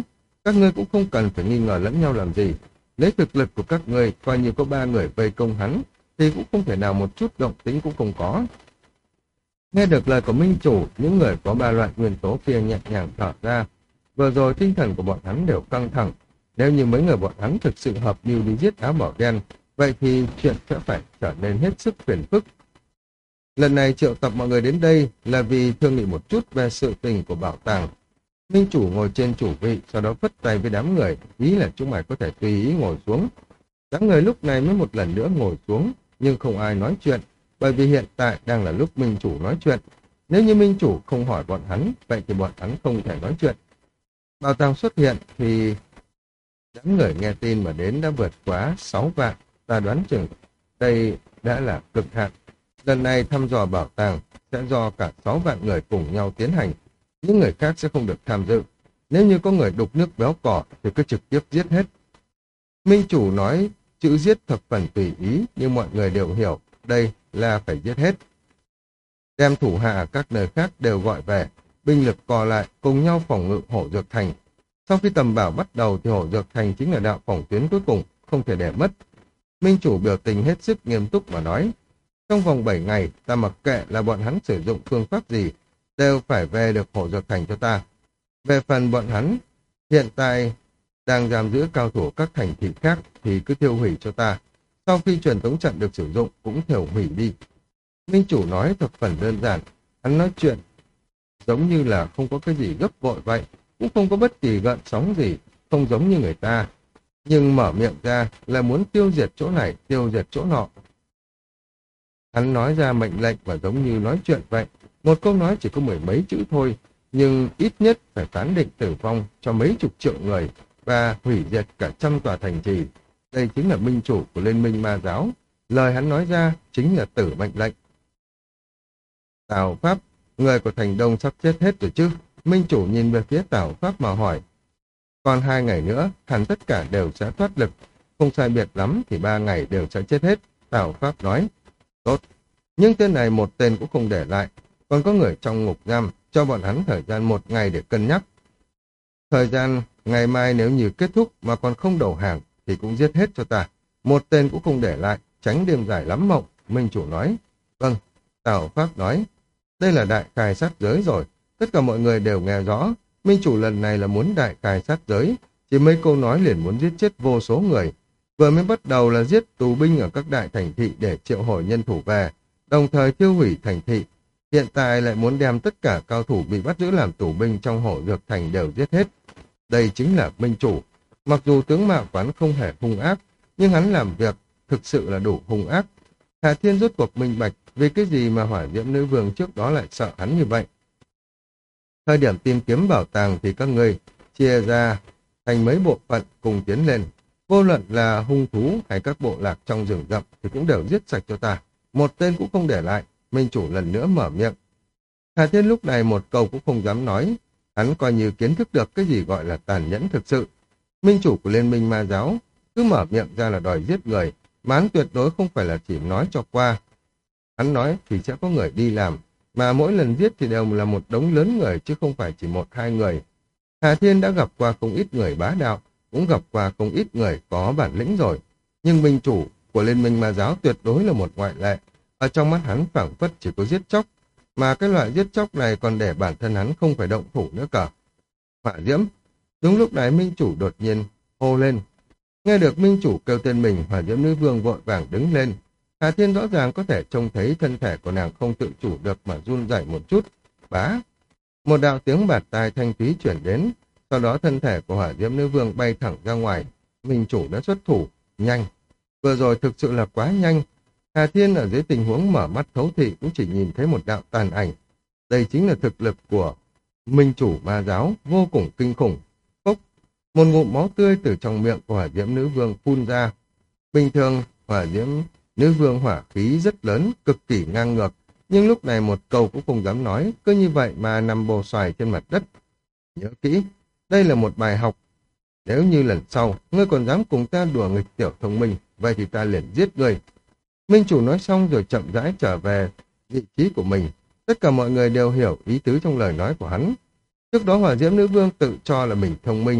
Các ngươi cũng không cần phải nghi ngờ lẫn nhau làm gì. Lấy thực lực của các ngươi, coi như có ba người vây công hắn, thì cũng không thể nào một chút động tĩnh cũng không có. Nghe được lời của Minh Chủ, những người có ba loại nguyên tố kia nhẹ nhàng thở ra. Vừa rồi tinh thần của bọn hắn đều căng thẳng. Nếu như mấy người bọn hắn thực sự hợp mưu đi giết áo bảo đen, vậy thì chuyện sẽ phải trở nên hết sức phiền phức. Lần này triệu tập mọi người đến đây là vì thương nghị một chút về sự tình của bảo tàng. Minh Chủ ngồi trên chủ vị, sau đó phất tay với đám người, ý là chúng mày có thể tùy ý ngồi xuống. Đám người lúc này mới một lần nữa ngồi xuống, nhưng không ai nói chuyện, bởi vì hiện tại đang là lúc Minh Chủ nói chuyện. Nếu như Minh Chủ không hỏi bọn hắn, vậy thì bọn hắn không thể nói chuyện. Bảo tàng xuất hiện thì đám người nghe tin mà đến đã vượt quá sáu vạn, ta đoán chừng đây đã là cực hạn. Lần này thăm dò bảo tàng sẽ do cả sáu vạn người cùng nhau tiến hành, những người khác sẽ không được tham dự. Nếu như có người đục nước béo cỏ thì cứ trực tiếp giết hết. Minh Chủ nói chữ giết thập phần tùy ý, nhưng mọi người đều hiểu đây là phải giết hết. Đem thủ hạ ở các nơi khác đều gọi về, binh lực co lại cùng nhau phòng ngự Hổ Dược Thành. Sau khi tầm bảo bắt đầu thì Hổ Dược Thành chính là đạo phòng tuyến cuối cùng, không thể để mất. Minh Chủ biểu tình hết sức nghiêm túc mà nói, trong vòng bảy ngày ta mặc kệ là bọn hắn sử dụng phương pháp gì, đều phải về được Hổ Dược Thành cho ta. Về phần bọn hắn hiện tại đang giam giữ cao thủ các thành thị khác thì cứ tiêu hủy cho ta. Sau khi truyền tống trận được sử dụng cũng tiêu hủy đi. Minh Chủ nói thập phần đơn giản, hắn nói chuyện giống như là không có cái gì gấp vội vậy, cũng không có bất kỳ gợn sóng gì, không giống như người ta. Nhưng mở miệng ra là muốn tiêu diệt chỗ này, tiêu diệt chỗ nọ. Hắn nói ra mệnh lệnh và giống như nói chuyện vậy. Một câu nói chỉ có mười mấy chữ thôi, nhưng ít nhất phải phán định tử vong cho mấy chục triệu người và hủy diệt cả trăm tòa thành trì. Đây chính là Minh Chủ của Liên minh Ma giáo. Lời hắn nói ra chính là tử mệnh lệnh. Tào Pháp, người của thành Đông sắp chết hết rồi chứ? Minh Chủ nhìn về phía Tào Pháp mà hỏi. Còn hai ngày nữa, hẳn tất cả đều sẽ thoát lực. Không sai biệt lắm thì ba ngày đều sẽ chết hết. Tào Pháp nói. Tốt. Nhưng tên này một tên cũng không để lại. Còn có người trong ngục giam, cho bọn hắn thời gian một ngày để cân nhắc. Thời gian ngày mai nếu như kết thúc mà còn không đầu hàng thì cũng giết hết cho ta. Một tên cũng không để lại, tránh đêm dài lắm mộng. Minh Chủ nói. Vâng. Tào Pháp nói. Đây là đại khai sát giới rồi. Tất cả mọi người đều nghe rõ. Minh Chủ lần này là muốn đại khai sát giới. Chỉ mấy câu nói liền muốn giết chết vô số người. Vừa mới bắt đầu là giết tù binh ở các đại thành thị để triệu hồi nhân thủ về, đồng thời tiêu hủy thành thị. Hiện tại lại muốn đem tất cả cao thủ bị bắt giữ làm tù binh trong Hổ Dược Thành đều giết hết. Đây chính là Minh Chủ. Mặc dù tướng mạo quán không hề hung ác, nhưng hắn làm việc thực sự là đủ hung ác. Hà Thiên rốt cuộc minh bạch vì cái gì mà Hỏa Diễm Nữ Vương trước đó lại sợ hắn như vậy. Thời điểm tìm kiếm bảo tàng thì các ngươi chia ra thành mấy bộ phận cùng tiến lên. Vô luận là hung thú hay các bộ lạc trong rừng rậm thì cũng đều giết sạch cho ta. Một tên cũng không để lại. Minh Chủ lần nữa mở miệng. Hà Thiên lúc này một câu cũng không dám nói. Hắn coi như kiến thức được cái gì gọi là tàn nhẫn thực sự. Minh Chủ của Liên minh Ma giáo cứ mở miệng ra là đòi giết người, mà hắn tuyệt đối không phải là chỉ nói cho qua. Hắn nói thì sẽ có người đi làm, mà mỗi lần giết thì đều là một đống lớn người chứ không phải chỉ một hai người. Hà Thiên đã gặp qua không ít người bá đạo, cũng gặp qua không ít người có bản lĩnh rồi. Nhưng Minh Chủ của Liên minh Ma giáo tuyệt đối là một ngoại lệ. Ở trong mắt hắn phảng phất chỉ có giết chóc, mà cái loại giết chóc này còn để bản thân hắn không phải động thủ nữa cả. Hỏa Diễm. Đúng lúc này Minh Chủ đột nhiên hô lên. Nghe được Minh Chủ kêu tên mình, Hỏa Diễm Nữ Vương vội vàng đứng lên. Hà Thiên rõ ràng có thể trông thấy thân thể của nàng không tự chủ được mà run rẩy một chút. Bá. Một đạo tiếng bạt tai thanh thúy chuyển đến, sau đó thân thể của Hỏa Diễm Nữ Vương bay thẳng ra ngoài. Minh Chủ đã xuất thủ, nhanh. Vừa rồi thực sự là quá nhanh. Hà Thiên ở dưới tình huống mở mắt thấu thị cũng chỉ nhìn thấy một đạo tàn ảnh. Đây chính là thực lực của Minh Chủ Ma giáo, vô cùng kinh khủng. Phốc, một ngụm máu tươi từ trong miệng của Hỏa Diễm Nữ Vương phun ra. Bình thường, Hỏa Diễm Nữ Vương hỏa khí rất lớn, cực kỳ ngang ngược, nhưng lúc này một câu cũng không dám nói, cứ như vậy mà nằm bồ xoài trên mặt đất. Nhớ kỹ, đây là một bài học. Nếu như lần sau, ngươi còn dám cùng ta đùa nghịch tiểu thông minh, vậy thì ta liền giết ngươi. Minh Chủ nói xong rồi chậm rãi trở về vị trí của mình. Tất cả mọi người đều hiểu ý tứ trong lời nói của hắn. Trước đó Hỏa Diễm Nữ Vương tự cho là mình thông minh,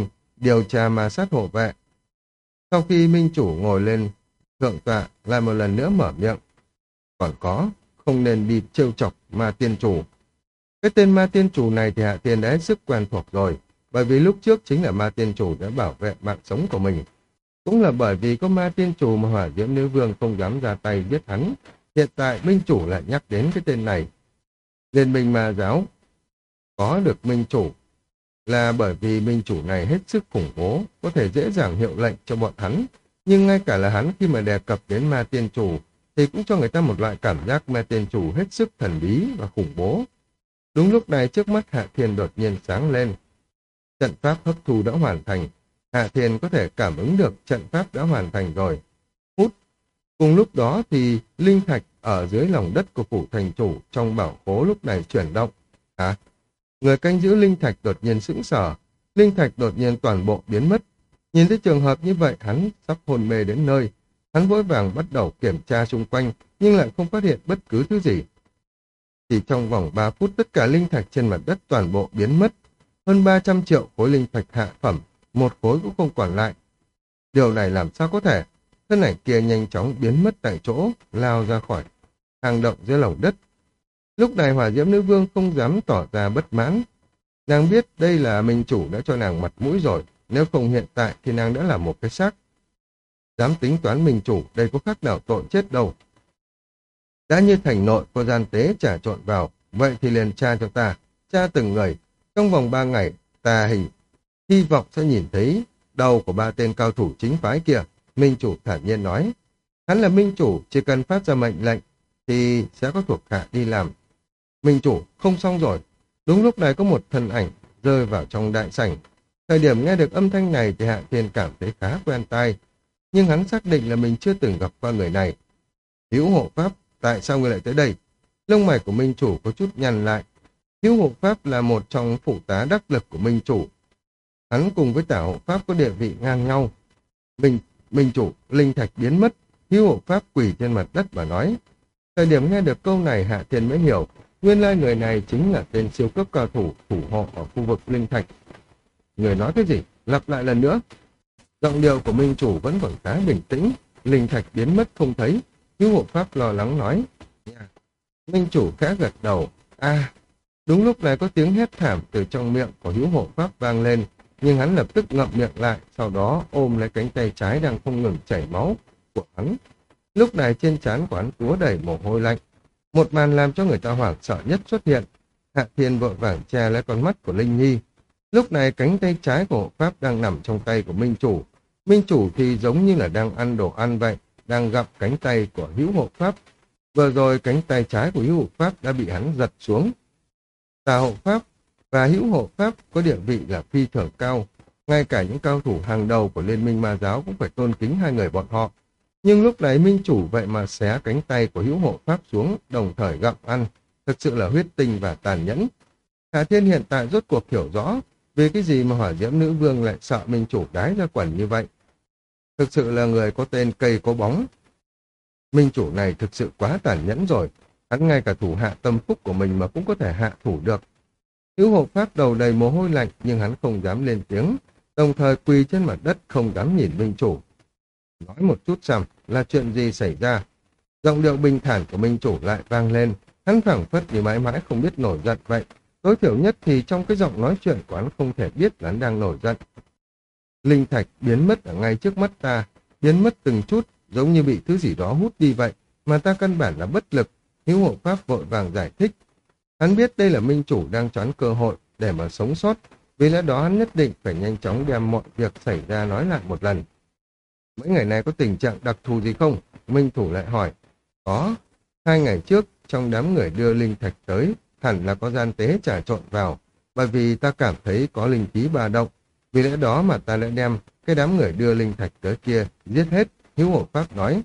điều tra ma sát hộ vệ. Sau khi minh chủ ngồi lên thượng tọa, lại một lần nữa mở miệng. Còn có, không nên đi trêu chọc ma tiên chủ. Cái tên ma tiên chủ này thì Hạ Thiên đã hết sức quen thuộc rồi, bởi vì lúc trước chính là ma tiên chủ đã bảo vệ mạng sống của mình. Cũng là bởi vì có ma tiên chủ mà Hỏa Diễm Nữ Vương không dám ra tay giết hắn. Hiện tại minh chủ lại nhắc đến cái tên này. Liên minh ma giáo có được minh chủ là bởi vì minh chủ này hết sức khủng bố, có thể dễ dàng hiệu lệnh cho bọn hắn. Nhưng ngay cả là hắn khi mà đề cập đến ma tiên chủ thì cũng cho người ta một loại cảm giác ma tiên chủ hết sức thần bí và khủng bố. Đúng lúc này trước mắt Hạ Thiên đột nhiên sáng lên. Trận pháp hấp thu đã hoàn thành. Hạ Thiên có thể cảm ứng được trận pháp đã hoàn thành rồi. Hút. Cùng lúc đó thì linh thạch ở dưới lòng đất của phủ thành chủ trong bảo khố lúc này chuyển động. Hả? Người canh giữ linh thạch đột nhiên sững sờ. Linh thạch đột nhiên toàn bộ biến mất. Nhìn thấy trường hợp như vậy, hắn sắp hôn mê đến nơi. Hắn vội vàng bắt đầu kiểm tra xung quanh, nhưng lại không phát hiện bất cứ thứ gì. Chỉ trong vòng ba phút, tất cả linh thạch trên mặt đất toàn bộ biến mất. Hơn ba trăm triệu khối linh thạch hạ phẩm, một khối cũng không còn lại. Điều này làm sao có thể? Thân ảnh kia nhanh chóng biến mất tại chỗ, lao ra khỏi hang động dưới lòng đất. Lúc này Hỏa Diễm Nữ Vương không dám tỏ ra bất mãn. Nàng biết đây là minh chủ đã cho nàng mặt mũi rồi, nếu không hiện tại thì nàng đã là một cái xác. Dám tính toán minh chủ, đây có khác nào tội chết đâu. Đã như thành nội có gian tế trà trộn vào, vậy thì liền tra cho ta, tra từng người. Trong vòng ba ngày, ta hình hy vọng sẽ nhìn thấy đầu của ba tên cao thủ chính phái kia. Minh chủ thản nhiên nói. Hắn là minh chủ, chỉ cần phát ra mệnh lệnh thì sẽ có thuộc hạ đi làm. Minh chủ, không xong rồi. Đúng lúc này có một thân ảnh rơi vào trong đại sảnh. Thời điểm nghe được âm thanh này thì Hạ Thiên cảm thấy khá quen tai. Nhưng hắn xác định là mình chưa từng gặp qua người này. Hữu hộ pháp, tại sao người lại tới đây? Lông mày của minh chủ có chút nhăn lại. Hữu hộ pháp là một trong phụ tá đắc lực của minh chủ. Hắn cùng với tả hộ pháp có địa vị ngang nhau. Minh, minh chủ, linh thạch biến mất. Hữu hộ pháp quỳ trên mặt đất và nói. Thời điểm nghe được câu này Hạ Thiên mới hiểu. Nguyên lai người này chính là tên siêu cấp cao thủ thủ hộ ở khu vực linh thạch. Người nói cái gì? Lặp lại lần nữa. Giọng điệu của minh chủ vẫn còn khá bình tĩnh. Linh thạch biến mất không thấy. Hữu hộ pháp lo lắng nói. Minh chủ khẽ gật đầu. À, đúng lúc này có tiếng hét thảm từ trong miệng của hữu hộ pháp vang lên. Nhưng hắn lập tức ngậm miệng lại, sau đó ôm lấy cánh tay trái đang không ngừng chảy máu của hắn. Lúc này trên trán của hắn túa đầy mồ hôi lạnh. Một màn làm cho người ta hoảng sợ nhất xuất hiện. Hạ Thiên vội vàng che lấy con mắt của Linh Nhi. Lúc này cánh tay trái của hộ pháp đang nằm trong tay của minh chủ. Minh chủ thì giống như là đang ăn đồ ăn vậy, đang gặm cánh tay của hữu hộ pháp. Vừa rồi cánh tay trái của hữu hộ pháp đã bị hắn giật xuống. Tà hộ pháp và hữu hộ pháp có địa vị là phi thường cao. Ngay cả những cao thủ hàng đầu của Liên minh ma giáo cũng phải tôn kính hai người bọn họ. Nhưng lúc này minh chủ vậy mà xé cánh tay của hữu hộ pháp xuống, đồng thời gặm ăn. Thực sự là huyết tinh và tàn nhẫn. Hạ Thiên hiện tại rốt cuộc hiểu rõ vì cái gì mà Hỏa Diễm Nữ Vương lại sợ minh chủ đái ra quần như vậy. Thực sự là người có tên cây có bóng. Minh chủ này thực sự quá tàn nhẫn rồi. Hắn ngay cả thủ hạ tâm phúc của mình mà cũng có thể hạ thủ được. Hữu hộ pháp đầu đầy mồ hôi lạnh nhưng hắn không dám lên tiếng. Đồng thời quỳ trên mặt đất không dám nhìn minh chủ. Nói một chút xem là chuyện gì xảy ra. Giọng điệu bình thản của minh chủ lại vang lên. Hắn phảng phất như mãi mãi không biết nổi giận vậy. Tối thiểu nhất thì trong cái giọng nói chuyện của hắn không thể biết là hắn đang nổi giận. Linh thạch biến mất ở ngay trước mắt ta, biến mất từng chút, giống như bị thứ gì đó hút đi vậy, mà ta căn bản là bất lực. Hữu hộ pháp vội vàng giải thích. Hắn biết đây là minh chủ đang choán cơ hội để mà sống sót, vì lẽ đó hắn nhất định phải nhanh chóng đem mọi việc xảy ra nói lại một lần. Mấy ngày này có tình trạng đặc thù gì không? Minh thủ lại hỏi. Có. Hai ngày trước, trong đám người đưa linh thạch tới, hẳn là có gian tế trà trộn vào, bởi vì ta cảm thấy có linh khí ba động. Vì lẽ đó mà ta lại đem cái đám người đưa linh thạch tới kia giết hết. Hữu hộ pháp nói.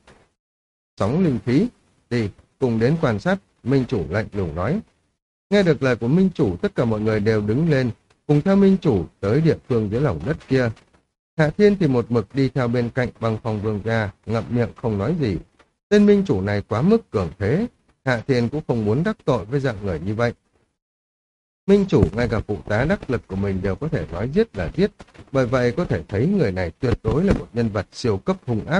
Sóng linh khí. Đi, cùng đến quan sát. Minh chủ lạnh lùng nói. Nghe được lời của minh chủ, tất cả mọi người đều đứng lên, cùng theo minh chủ tới địa phương dưới lòng đất kia. Hạ Thiên thì một mực đi theo bên cạnh Băng Phong Vương gia, ngậm miệng không nói gì. Tên minh chủ này quá mức cường thế, Hạ Thiên cũng không muốn đắc tội với dạng người như vậy. Minh chủ ngay cả phụ tá đắc lực của mình đều có thể nói giết là giết, bởi vậy có thể thấy người này tuyệt đối là một nhân vật siêu cấp hung ác.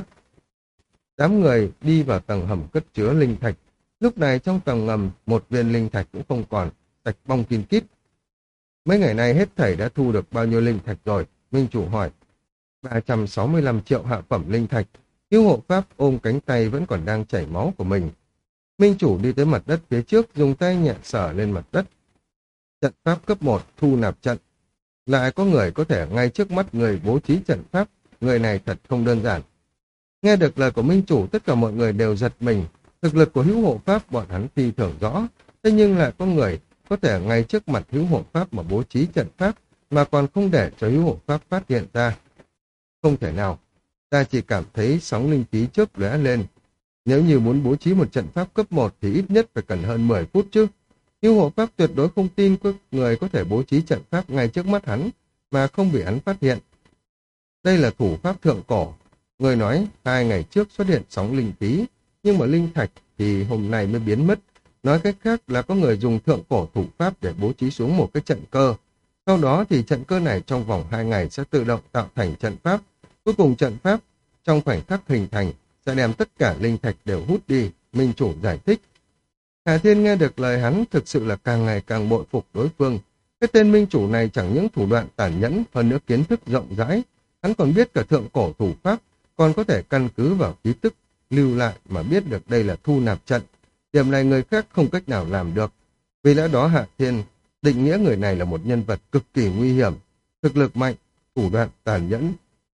Đám người đi vào tầng hầm cất chứa linh thạch. Lúc này trong tầng ngầm, một viên linh thạch cũng không còn, sạch bong kín kít. Mấy ngày nay hết thảy đã thu được bao nhiêu linh thạch rồi? Minh chủ hỏi. ba trăm sáu mươi lăm triệu hạ phẩm linh thạch. Hữu hộ pháp ôm cánh tay vẫn còn đang chảy máu của mình. Minh chủ đi tới mặt đất phía trước, dùng tay nhẹ sờ lên mặt đất. Trận pháp cấp một, thu nạp trận. Lại có người có thể ngay trước mắt người bố trí trận pháp, người này thật không đơn giản. Nghe được lời của Minh chủ, tất cả mọi người đều giật mình. Thực lực của hữu hộ pháp bọn hắn phi thường rõ, thế nhưng lại có người có thể ngay trước mặt hữu hộ pháp mà bố trí trận pháp, mà còn không để cho hữu hộ pháp phát hiện ra. Không thể nào, ta chỉ cảm thấy sóng linh khí chớp lóe lên. Nếu như muốn bố trí một trận pháp cấp một thì ít nhất phải cần hơn mười phút chứ. Hữu hộ pháp tuyệt đối không tin có người có thể bố trí trận pháp ngay trước mắt hắn, mà không bị hắn phát hiện. Đây là thủ pháp thượng cổ. Người nói hai ngày trước xuất hiện sóng linh khí, nhưng mà linh thạch thì hôm nay mới biến mất. Nói cách khác là có người dùng thượng cổ thủ pháp để bố trí xuống một cái trận cơ. Sau đó thì trận cơ này trong vòng hai ngày sẽ tự động tạo thành trận pháp. Cuối cùng trận pháp trong khoảnh khắc hình thành sẽ đem tất cả linh thạch đều hút đi, Minh chủ giải thích. Hà Thiên nghe được lời hắn thực sự là càng ngày càng bội phục đối phương. Cái tên Minh chủ này chẳng những thủ đoạn tàn nhẫn, hơn nữa kiến thức rộng rãi. Hắn còn biết cả thượng cổ thủ pháp, còn có thể căn cứ vào ký tức lưu lại mà biết được đây là thu nạp trận. Điểm này người khác không cách nào làm được. Vì lẽ đó Hạ Thiên định nghĩa người này là một nhân vật cực kỳ nguy hiểm, thực lực mạnh, thủ đoạn tàn nhẫn,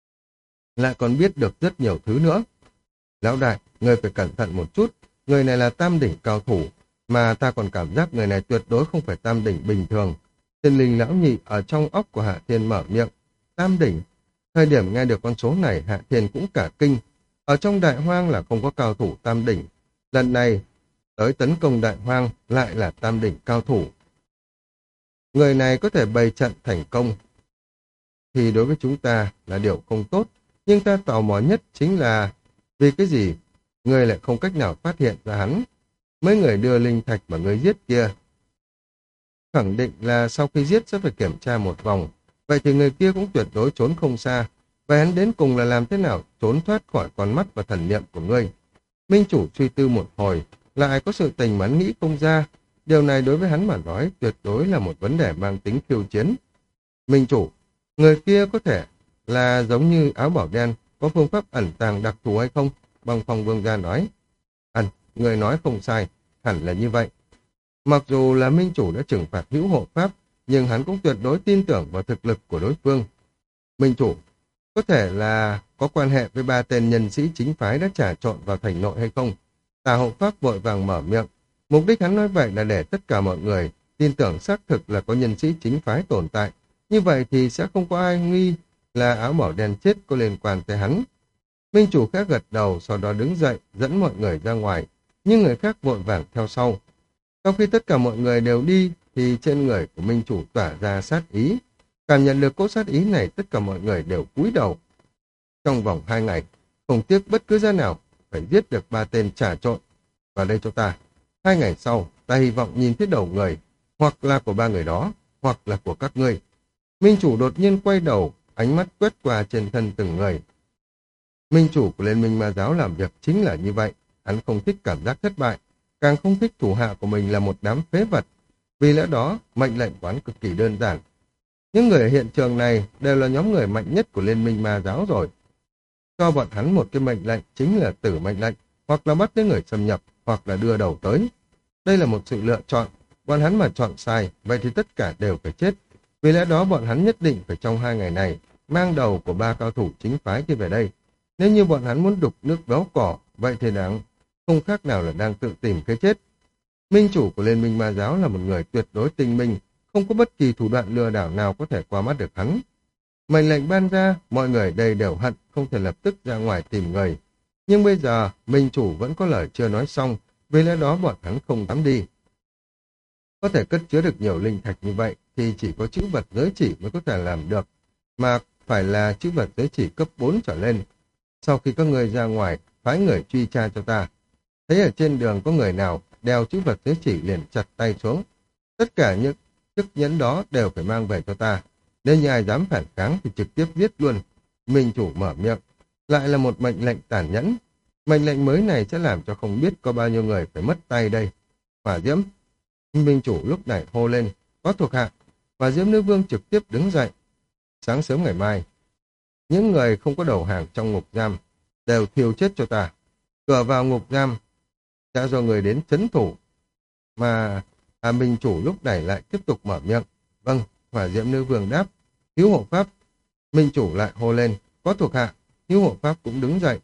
lại còn biết được rất nhiều thứ nữa. Lão đại, người phải cẩn thận một chút, người này là tam đỉnh cao thủ, mà ta còn cảm giác người này tuyệt đối không phải tam đỉnh bình thường. Thiên linh lão nhị ở trong óc của Hạ Thiên mở miệng, tam đỉnh. Thời điểm nghe được con số này, Hạ Thiên cũng cả kinh. Ở trong đại hoang là không có cao thủ tam đỉnh. Lần này, tới tấn công đại hoang lại là tam đỉnh cao thủ. Người này có thể bày trận thành công, thì đối với chúng ta là điều không tốt. Nhưng ta tò mò nhất chính là vì cái gì người lại không cách nào phát hiện ra hắn. Mấy người đưa linh thạch mà người giết kia khẳng định là sau khi giết sẽ phải kiểm tra một vòng. Vậy thì người kia cũng tuyệt đối trốn không xa. Vậy hắn đến cùng là làm thế nào trốn thoát khỏi con mắt và thần niệm của ngươi? Minh chủ suy tư một hồi, lại có sự tình mà hắn nghĩ không ra. Điều này đối với hắn mà nói tuyệt đối là một vấn đề mang tính khiêu chiến. Minh chủ, người kia có thể là giống như áo bảo đen, có phương pháp ẩn tàng đặc thù hay không? Băng Phong Vương gia nói. Ẩn, người nói không sai, hẳn là như vậy. Mặc dù là Minh chủ đã trừng phạt hữu hộ pháp, nhưng hắn cũng tuyệt đối tin tưởng vào thực lực của đối phương. Minh chủ, có thể là có quan hệ với ba tên nhân sĩ chính phái đã trà trộn vào thành nội hay không? Tà hộ pháp vội vàng mở miệng. Mục đích hắn nói vậy là để tất cả mọi người tin tưởng xác thực là có nhân sĩ chính phái tồn tại. Như vậy thì sẽ không có ai nghi là áo bảo đen chết có liên quan tới hắn. Minh chủ khác gật đầu, sau đó đứng dậy, dẫn mọi người ra ngoài, nhưng người khác vội vàng theo sau. Sau khi tất cả mọi người đều đi, thì trên người của Minh chủ tỏa ra sát ý. Cảm nhận được cỗ sát ý này, tất cả mọi người đều cúi đầu. Trong vòng hai ngày, không tiếc bất cứ giá nào, phải giết được ba tên trà trộn. Vào đây cho ta. Hai ngày sau, ta hy vọng nhìn thấy đầu người, hoặc là của ba người đó, hoặc là của các ngươi. Minh chủ đột nhiên quay đầu, ánh mắt quét qua trên thân từng người. Minh chủ của Liên minh Ma giáo làm việc chính là như vậy. Hắn không thích cảm giác thất bại, càng không thích thủ hạ của mình là một đám phế vật. Vì lẽ đó, mệnh lệnh của hắn cực kỳ đơn giản. Những người ở hiện trường này đều là nhóm người mạnh nhất của Liên minh Ma giáo rồi. Cho bọn hắn một cái mệnh lệnh chính là tử mệnh lệnh, hoặc là bắt đến người xâm nhập, hoặc là đưa đầu tới. Đây là một sự lựa chọn. Bọn hắn mà chọn sai, vậy thì tất cả đều phải chết. Vì lẽ đó bọn hắn nhất định phải trong hai ngày này mang đầu của ba cao thủ chính phái kia về đây. Nếu như bọn hắn muốn đục nước véo cỏ, vậy thì đáng không khác nào là đang tự tìm cái chết. Minh chủ của Liên minh Ma giáo là một người tuyệt đối tinh minh, không có bất kỳ thủ đoạn lừa đảo nào có thể qua mắt được hắn. Mệnh lệnh ban ra, mọi người đây đều hận, không thể lập tức ra ngoài tìm người. Nhưng bây giờ, Minh chủ vẫn có lời chưa nói xong, vì lẽ đó bọn hắn không dám đi. Có thể cất chứa được nhiều linh thạch như vậy, thì chỉ có chữ vật giới chỉ mới có thể làm được, mà phải là chữ vật giới chỉ cấp bốn trở lên. Sau khi các người ra ngoài, phái người truy tra cho ta. Thấy ở trên đường có người nào đeo chữ vật giới chỉ liền chặt tay xuống. Tất cả những chiếc nhẫn đó đều phải mang về cho ta. Nếu như ai dám phản kháng thì trực tiếp giết luôn. Minh chủ mở miệng, lại là một mệnh lệnh tàn nhẫn. Mệnh lệnh mới này sẽ làm cho không biết có bao nhiêu người phải mất tay đây. Hỏa Diễm, Minh chủ lúc này hô lên, có thuộc hạ. Hỏa Diễm nữ vương trực tiếp đứng dậy. Sáng sớm ngày mai, những người không có đầu hàng trong ngục giam đều thiêu chết cho ta. Cửa vào ngục giam sẽ do người đến trấn thủ. Mà à, Minh chủ lúc này lại tiếp tục mở miệng. Vâng, Hỏa Diễm nữ vương đáp. Hữu hộ pháp. Minh chủ lại hô lên, có thuộc hạ. Hữu hộ pháp cũng đứng dậy,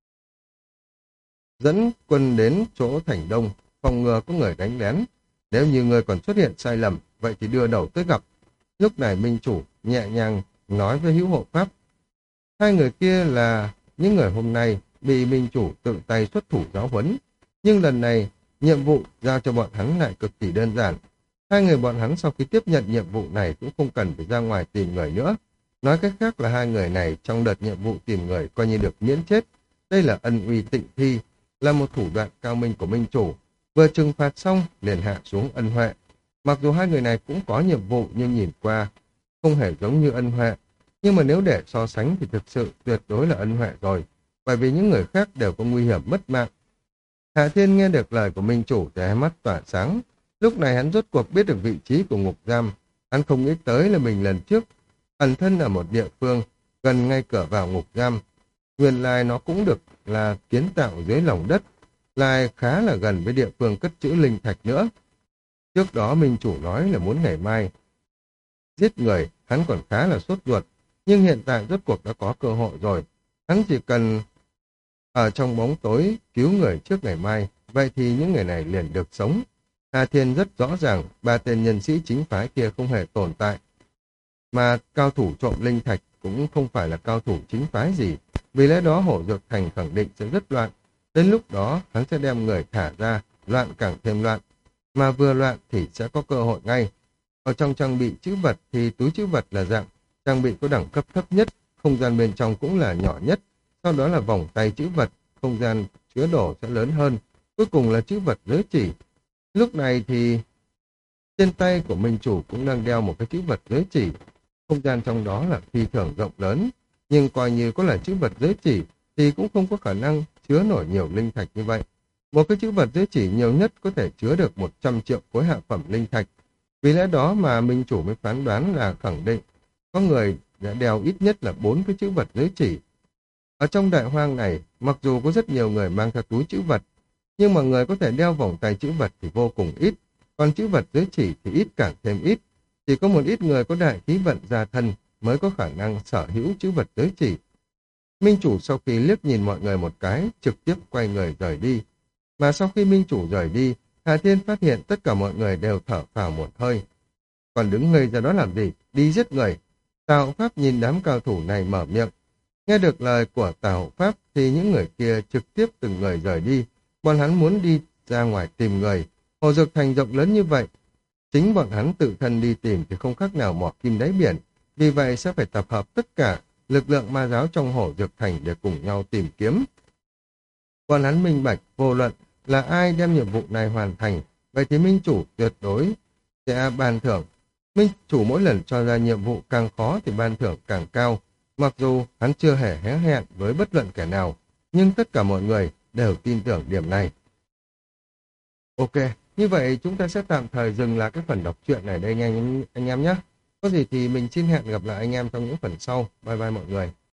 dẫn quân đến chỗ thành đông, phòng ngừa có người đánh lén. Nếu như người còn xuất hiện sai lầm, vậy thì đưa đầu tới gặp. Lúc này Minh chủ nhẹ nhàng nói với Hữu hộ pháp. Hai người kia là những người hôm nay bị Minh chủ tự tay xuất thủ giáo huấn. Nhưng lần này, nhiệm vụ giao cho bọn hắn lại cực kỳ đơn giản. Hai người bọn hắn sau khi tiếp nhận nhiệm vụ này cũng không cần phải ra ngoài tìm người nữa. Nói cách khác là hai người này trong đợt nhiệm vụ tìm người coi như được miễn chết. Đây là ân uy tịnh thi, là một thủ đoạn cao minh của Minh chủ. Vừa trừng phạt xong liền hạ xuống ân huệ. Mặc dù hai người này cũng có nhiệm vụ nhưng nhìn qua không hề giống như ân huệ. Nhưng mà nếu để so sánh thì thực sự tuyệt đối là ân huệ rồi. Bởi vì những người khác đều có nguy hiểm mất mạng. Hạ Thiên nghe được lời của Minh chủ thì hai mắt tỏa sáng. Lúc này hắn rốt cuộc biết được vị trí của ngục giam. Hắn không nghĩ tới là mình lần trước ẩn thân ở một địa phương gần ngay cửa vào ngục giam. Nguyên lai nó cũng được là kiến tạo dưới lòng đất, lại khá là gần với địa phương cất trữ linh thạch nữa. Trước đó Minh chủ nói là muốn ngày mai giết người, hắn còn khá là sốt ruột, nhưng hiện tại rốt cuộc đã có cơ hội rồi. Hắn chỉ cần ở trong bóng tối cứu người trước ngày mai, vậy thì những người này liền được sống. Hà Thiên rất rõ ràng, ba tên nhân sĩ chính phái kia không hề tồn tại. Mà cao thủ trộm linh thạch cũng không phải là cao thủ chính phái gì. Vì lẽ đó Hổ Dược Thành khẳng định sẽ rất loạn. Đến lúc đó hắn sẽ đem người thả ra, loạn càng thêm loạn. Mà vừa loạn thì sẽ có cơ hội ngay. Ở trong trang bị trữ vật thì túi trữ vật là dạng trang bị có đẳng cấp thấp nhất, không gian bên trong cũng là nhỏ nhất. Sau đó là vòng tay trữ vật, không gian chứa đồ sẽ lớn hơn. Cuối cùng là trữ vật giới chỉ. Lúc này thì trên tay của Minh chủ cũng đang đeo một cái trữ vật giới chỉ. Không gian trong đó là phi thường rộng lớn, nhưng coi như có là trữ vật giới chỉ thì cũng không có khả năng chứa nổi nhiều linh thạch như vậy. Một cái trữ vật giới chỉ nhiều nhất có thể chứa được một trăm triệu khối hạ phẩm linh thạch. Vì lẽ đó mà Minh chủ mới phán đoán là khẳng định có người đã đeo ít nhất là bốn cái trữ vật giới chỉ. Ở trong đại hoang này, mặc dù có rất nhiều người mang theo túi trữ vật, nhưng mà người có thể đeo vòng tay trữ vật thì vô cùng ít, còn trữ vật giới chỉ thì ít càng thêm ít. Chỉ có một ít người có đại khí vận gia thân mới có khả năng sở hữu trữ vật giới chỉ. Minh chủ sau khi liếc nhìn mọi người một cái, trực tiếp quay người rời đi. Mà sau khi Minh chủ rời đi, Hà Thiên phát hiện tất cả mọi người đều thở phào một hơi. Còn đứng ngây ra đó làm gì? Đi giết người. Tào Hậu Pháp nhìn đám cao thủ này mở miệng. Nghe được lời của Tào Hậu Pháp thì những người kia trực tiếp từng người rời đi. Bọn hắn muốn đi ra ngoài tìm người. Hồ Dược Thành rộng lớn như vậy, chính bọn hắn tự thân đi tìm thì không khác nào mỏ kim đáy biển. Vì vậy sẽ phải tập hợp tất cả lực lượng ma giáo trong Hổ Dược Thành để cùng nhau tìm kiếm. Bọn hắn minh bạch vô luận là ai đem nhiệm vụ này hoàn thành, vậy thì Minh chủ tuyệt đối sẽ ban thưởng. Minh chủ mỗi lần cho ra nhiệm vụ càng khó thì ban thưởng càng cao. Mặc dù hắn chưa hề hé hẹn với bất luận kẻ nào, nhưng tất cả mọi người đều tin tưởng điểm này. Ok, như vậy chúng ta sẽ tạm thời dừng lại cái phần đọc truyện này đây nha anh, anh em nhé. Có gì thì mình xin hẹn gặp lại anh em trong những phần sau. Bye bye mọi người.